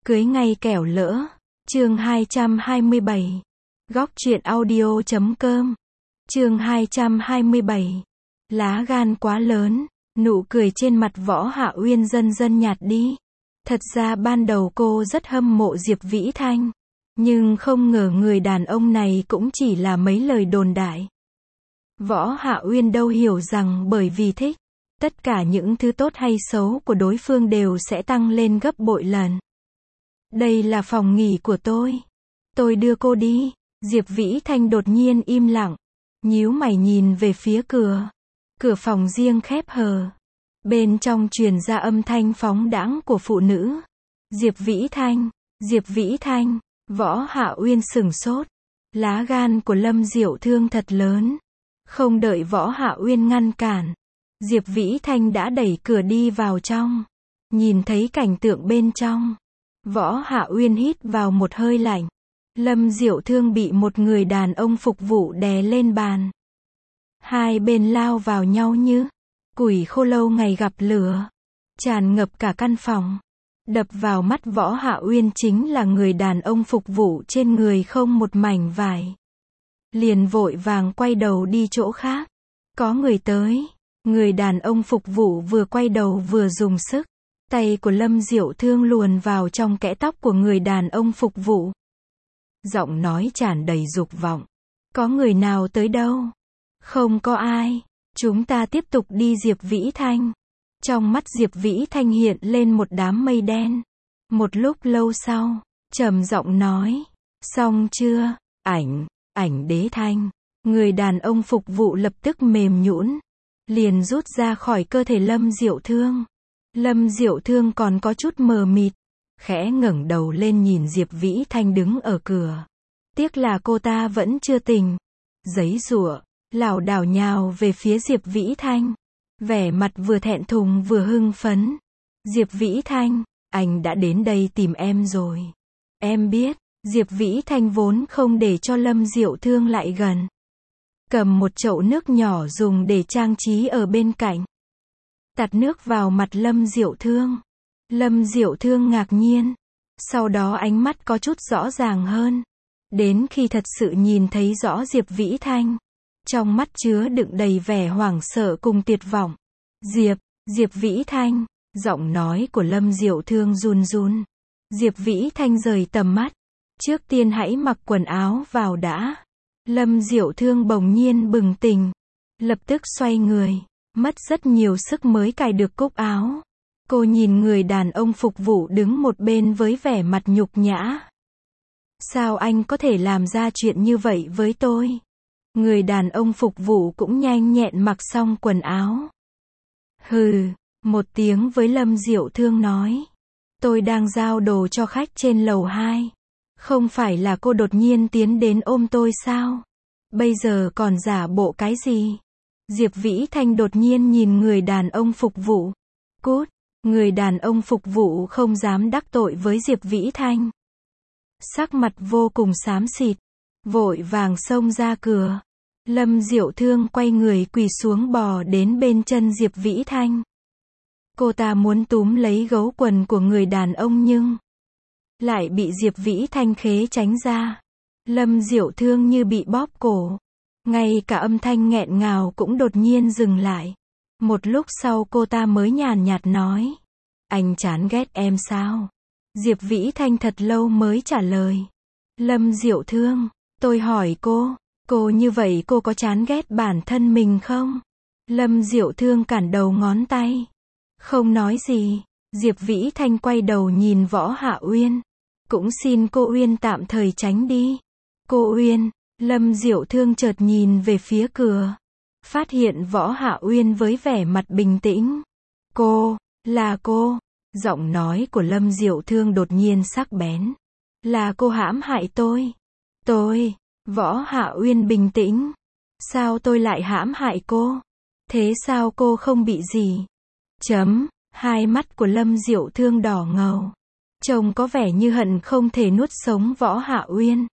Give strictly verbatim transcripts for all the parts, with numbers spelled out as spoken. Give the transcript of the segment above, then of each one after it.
Cưới ngay kẻo lỡ. Chương hai trăm hai mươi bảy. Góc truyện audio chấm com. Chương hai trăm hai mươi bảy. Lá gan quá lớn. Nụ cười trên mặt Võ Hạ Uyên dần dần nhạt đi. Thật ra ban đầu cô rất hâm mộ Diệp Vĩ Thanh. Nhưng không ngờ người đàn ông này cũng chỉ là mấy lời đồn đại. Võ Hạ Uyên đâu hiểu rằng bởi vì thích, tất cả những thứ tốt hay xấu của đối phương đều sẽ tăng lên gấp bội lần. Đây là phòng nghỉ của tôi. Tôi đưa cô đi. Diệp Vĩ Thanh đột nhiên im lặng. Nhíu mày nhìn về phía cửa. Cửa phòng riêng khép hờ. Bên trong truyền ra âm thanh phóng đãng của phụ nữ. Diệp Vĩ Thanh, Diệp Vĩ Thanh. Võ Hạ Uyên sửng sốt. Lá gan của Lâm Diệu Thương thật lớn. Không đợi Võ Hạ Uyên ngăn cản, Diệp Vĩ Thanh đã đẩy cửa đi vào trong. Nhìn thấy cảnh tượng bên trong, Võ Hạ Uyên hít vào một hơi lạnh. Lâm Diệu Thương bị một người đàn ông phục vụ đè lên bàn. Hai bên lao vào nhau như củi khô lâu ngày gặp lửa, tràn ngập cả căn phòng. Đập vào mắt Võ Hạ Uyên chính là người đàn ông phục vụ trên người không một mảnh vải. Liền vội vàng quay đầu đi chỗ khác. Có người tới. Người đàn ông phục vụ vừa quay đầu vừa dùng sức. Tay của Lâm Diệu Thương luồn vào trong kẽ tóc của người đàn ông phục vụ. Giọng nói tràn đầy dục vọng. Có người nào tới đâu? Không có ai. Chúng ta tiếp tục đi. Diệp Vĩ Thanh. Trong mắt Diệp Vĩ Thanh hiện lên một đám mây đen. Một lúc lâu sau, trầm giọng nói. Xong chưa? Ảnh. Ảnh Đế Thanh. Người đàn ông phục vụ lập tức mềm nhũn, liền rút ra khỏi cơ thể Lâm Diệu Thương. Lâm Diệu Thương còn có chút mờ mịt, khẽ ngẩng đầu lên nhìn Diệp Vĩ Thanh đứng ở cửa. Tiếc là cô ta vẫn chưa tỉnh. Giấy giụa, lảo đảo nhào về phía Diệp Vĩ Thanh. Vẻ mặt vừa thẹn thùng vừa hưng phấn. Diệp Vĩ Thanh, anh đã đến đây tìm em rồi. Em biết. Diệp Vĩ Thanh vốn không để cho Lâm Diệu Thương lại gần. Cầm một chậu nước nhỏ dùng để trang trí ở bên cạnh. Tạt nước vào mặt Lâm Diệu Thương. Lâm Diệu Thương ngạc nhiên. Sau đó ánh mắt có chút rõ ràng hơn. Đến khi thật sự nhìn thấy rõ Diệp Vĩ Thanh. Trong mắt chứa đựng đầy vẻ hoảng sợ cùng tuyệt vọng. Diệp, Diệp Vĩ Thanh. Giọng nói của Lâm Diệu Thương run run. Diệp Vĩ Thanh rời tầm mắt. Trước tiên hãy mặc quần áo vào đã. Lâm Diệu Thương bỗng nhiên bừng tỉnh. Lập tức xoay người. Mất rất nhiều sức mới cài được cúc áo. Cô nhìn người đàn ông phục vụ đứng một bên với vẻ mặt nhục nhã. Sao anh có thể làm ra chuyện như vậy với tôi? Người đàn ông phục vụ cũng nhanh nhẹn mặc xong quần áo. Hừ, một tiếng với Lâm Diệu Thương nói. Tôi đang giao đồ cho khách trên lầu hai. Không phải là cô đột nhiên tiến đến ôm tôi sao? Bây giờ còn giả bộ cái gì? Diệp Vĩ Thanh đột nhiên nhìn người đàn ông phục vụ. Cút! Người đàn ông phục vụ không dám đắc tội với Diệp Vĩ Thanh. Sắc mặt vô cùng xám xịt. Vội vàng xông ra cửa. Lâm Diệu Thương quay người quỳ xuống bò đến bên chân Diệp Vĩ Thanh. Cô ta muốn túm lấy gấu quần của người đàn ông nhưng lại bị Diệp Vĩ Thanh khế tránh ra. Lâm Diệu Thương như bị bóp cổ. Ngay cả âm thanh nghẹn ngào cũng đột nhiên dừng lại. Một lúc sau cô ta mới nhàn nhạt nói. Anh chán ghét em sao? Diệp Vĩ Thanh thật lâu mới trả lời. Lâm Diệu Thương, tôi hỏi cô, cô như vậy cô có chán ghét bản thân mình không? Lâm Diệu Thương cản đầu ngón tay. Không nói gì. Diệp Vĩ Thanh quay đầu nhìn Võ Hạ Uyên. Cũng xin cô Uyên tạm thời tránh đi. Cô Uyên, Lâm Diệu Thương chợt nhìn về phía cửa. Phát hiện Võ Hạ Uyên với vẻ mặt bình tĩnh. Cô, là cô. Giọng nói của Lâm Diệu Thương đột nhiên sắc bén. Là cô hãm hại tôi. Tôi, Võ Hạ Uyên bình tĩnh. Sao tôi lại hãm hại cô? Thế sao cô không bị gì? Chấm, hai mắt của Lâm Diệu Thương đỏ ngầu. Trông có vẻ như hận không thể nuốt sống Võ Hạ Uyên.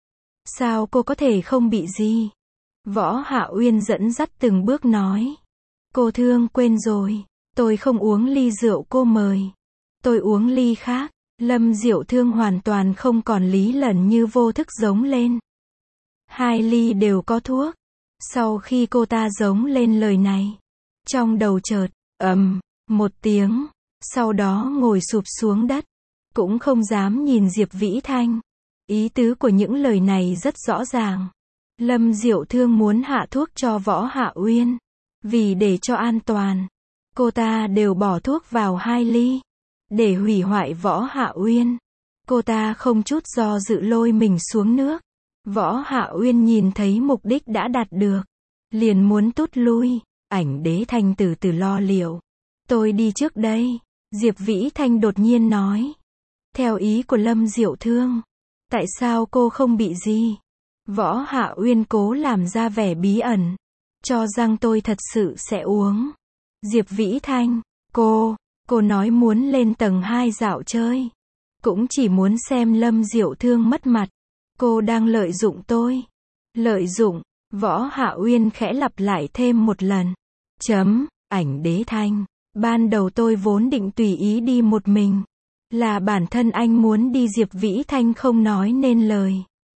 Sao cô có thể không bị gì? Võ Hạ Uyên dẫn dắt từng bước nói. Cô Thương quên rồi. Tôi không uống ly rượu cô mời. Tôi uống ly khác. Lâm Diệu Thương hoàn toàn không còn lý lẩn như vô thức giống lên. Hai ly đều có thuốc. Sau khi cô ta giống lên lời này, trong đầu chợt, ầm, một tiếng, sau đó ngồi sụp xuống đất, cũng không dám nhìn Diệp Vĩ Thanh. Ý tứ của những lời này rất rõ ràng. Lâm Diệu Thương muốn hạ thuốc cho Võ Hạ Uyên. Vì để cho an toàn, cô ta đều bỏ thuốc vào hai ly. Để hủy hoại Võ Hạ Uyên, cô ta không chút do dự lôi mình xuống nước. Võ Hạ Uyên nhìn thấy mục đích đã đạt được, liền muốn tút lui. Ảnh Đế Thanh từ từ lo liệu. Tôi đi trước đây, Diệp Vĩ Thanh đột nhiên nói. Theo ý của Lâm Diệu Thương, tại sao cô không bị gì? Võ Hạ Uyên cố làm ra vẻ bí ẩn, cho rằng tôi thật sự sẽ uống. Diệp Vĩ Thanh, cô, cô nói muốn lên tầng hai dạo chơi. Cũng chỉ muốn xem Lâm Diệu Thương mất mặt. Cô đang lợi dụng tôi. Lợi dụng, Võ Hạ Uyên khẽ lặp lại thêm một lần. Chấm, Ảnh Đế Thanh, ban đầu tôi vốn định tùy ý đi một mình. Là bản thân anh muốn đi. Diệp Vĩ Thanh không nói nên lời.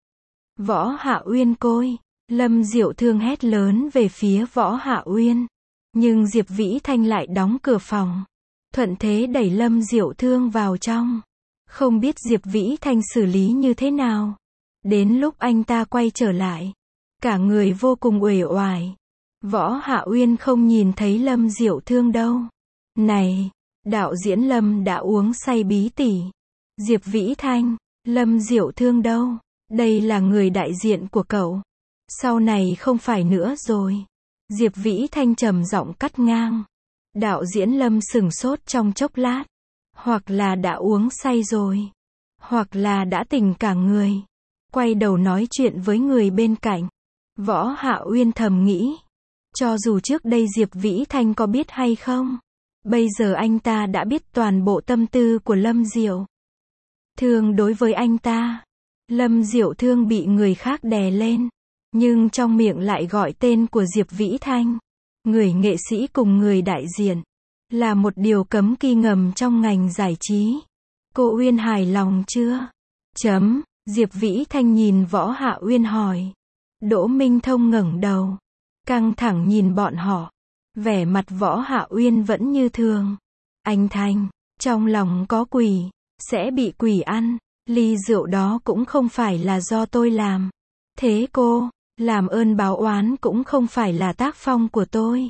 Võ Hạ Uyên côi, Lâm Diệu Thương hét lớn về phía Võ Hạ Uyên. Nhưng Diệp Vĩ Thanh lại đóng cửa phòng. Thuận thế đẩy Lâm Diệu Thương vào trong. Không biết Diệp Vĩ Thanh xử lý như thế nào. Đến lúc anh ta quay trở lại, cả người vô cùng uể oải. Võ Hạ Uyên không nhìn thấy Lâm Diệu Thương đâu. Này, đạo diễn Lâm đã uống say bí tỉ. Diệp Vĩ Thanh, Lâm Diệu Thương đâu? Đây là người đại diện của cậu. Sau này không phải nữa rồi. Diệp Vĩ Thanh trầm giọng cắt ngang. Đạo diễn Lâm sững sốt trong chốc lát. Hoặc là đã uống say rồi, hoặc là đã tỉnh cả người. Quay đầu nói chuyện với người bên cạnh. Võ Hạ Uyên thầm nghĩ. Cho dù trước đây Diệp Vĩ Thanh có biết hay không, bây giờ anh ta đã biết toàn bộ tâm tư của Lâm Diệu Thương đối với anh ta. Lâm Diệu Thương bị người khác đè lên, nhưng trong miệng lại gọi tên của Diệp Vĩ Thanh. Người nghệ sĩ cùng người đại diện, là một điều cấm kỵ ngầm trong ngành giải trí. Cô Uyên hài lòng chưa? Chấm, Diệp Vĩ Thanh nhìn Võ Hạ Uyên hỏi. Đỗ Minh Thông ngẩng đầu, căng thẳng nhìn bọn họ. Vẻ mặt Võ Hạ Uyên vẫn như thường. Anh Thanh, trong lòng có quỷ, sẽ bị quỷ ăn. Ly rượu đó cũng không phải là do tôi làm. Thế cô, làm ơn báo oán cũng không phải là tác phong của tôi.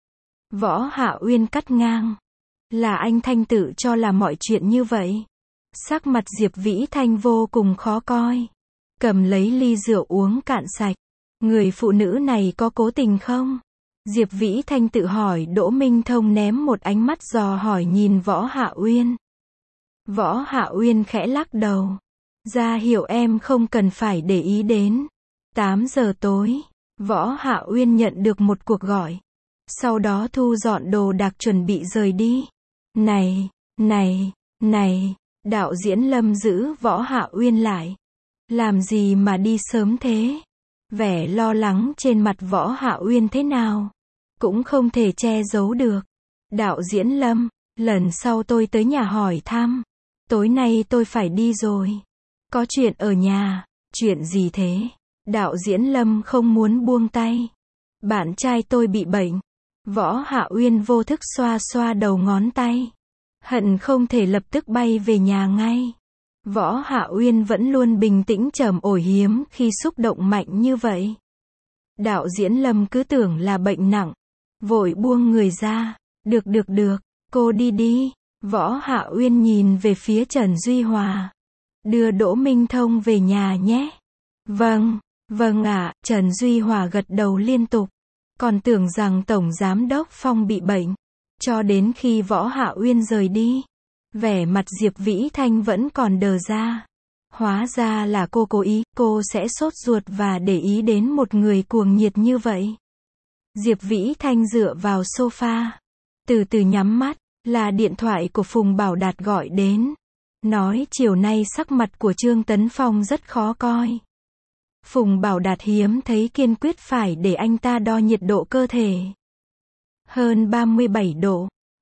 Võ Hạ Uyên cắt ngang. Là anh Thanh tự cho là mọi chuyện như vậy. Sắc mặt Diệp Vĩ Thanh vô cùng khó coi. Cầm lấy ly rượu uống cạn sạch. Người phụ nữ này có cố tình không? Diệp Vĩ Thanh tự hỏi. Đỗ Minh Thông ném một ánh mắt dò hỏi nhìn Võ Hạ Uyên. Võ Hạ Uyên khẽ lắc đầu. Ra hiệu em không cần phải để ý đến. tám giờ tối, Võ Hạ Uyên nhận được một cuộc gọi. Sau đó thu dọn đồ đạc chuẩn bị rời đi. Này, này, này, đạo diễn Lâm giữ Võ Hạ Uyên lại. Làm gì mà đi sớm thế? Vẻ lo lắng trên mặt Võ Hạ Uyên thế nào? Cũng không thể che giấu được. Đạo diễn Lâm, lần sau tôi tới nhà hỏi thăm. Tối nay tôi phải đi rồi. Có chuyện ở nhà. Chuyện gì thế? Đạo diễn Lâm không muốn buông tay. Bạn trai tôi bị bệnh. Võ Hạ Uyên vô thức xoa xoa đầu ngón tay. Hận không thể lập tức bay về nhà ngay. Võ Hạ Uyên vẫn luôn bình tĩnh trầm ổn hiếm khi xúc động mạnh như vậy. Đạo diễn Lâm cứ tưởng là bệnh nặng. Vội buông người ra. Được được được, cô đi đi. Võ Hạ Uyên nhìn về phía Trần Duy Hòa. Đưa Đỗ Minh Thông về nhà nhé. Vâng, vâng ạ, Trần Duy Hòa gật đầu liên tục. Còn tưởng rằng Tổng Giám đốc Phong bị bệnh. Cho đến khi Võ Hạ Uyên rời đi, vẻ mặt Diệp Vĩ Thanh vẫn còn đờ ra. Hóa ra là cô cố ý, cô sẽ sốt ruột và để ý đến một người cuồng nhiệt như vậy. Diệp Vĩ Thanh dựa vào sofa, từ từ nhắm mắt, là điện thoại của Phùng Bảo Đạt gọi đến. Nói chiều nay sắc mặt của Trương Tấn Phong rất khó coi. Phùng Bảo Đạt hiếm thấy kiên quyết phải để anh ta đo nhiệt độ cơ thể. Hơn ba mươi bảy độ.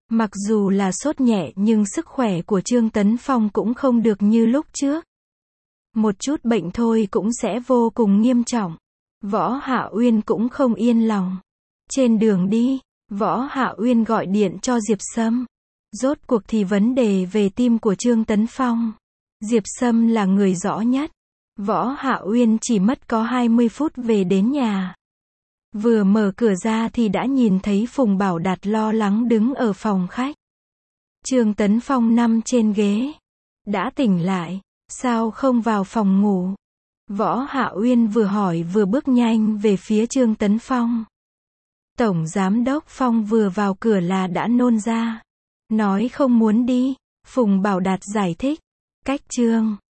Mặc dù là sốt nhẹ nhưng sức khỏe của Trương Tấn Phong cũng không được như lúc trước. Một chút bệnh thôi cũng sẽ vô cùng nghiêm trọng. Võ Hạ Uyên cũng không yên lòng. Trên đường đi, Võ Hạ Uyên gọi điện cho Diệp Sâm. Rốt cuộc thì vấn đề về tim của Trương Tấn Phong, Diệp Sâm là người rõ nhất. Võ Hạ Uyên chỉ mất có hai mươi phút về đến nhà. Vừa mở cửa ra thì đã nhìn thấy Phùng Bảo Đạt lo lắng đứng ở phòng khách. Trương Tấn Phong nằm trên ghế. Đã tỉnh lại, sao không vào phòng ngủ? Võ Hạ Uyên vừa hỏi vừa bước nhanh về phía Trương Tấn Phong. Tổng Giám đốc Phong vừa vào cửa là đã nôn ra. Nói không muốn đi. Phùng Bảo Đạt giải thích. Cách Trương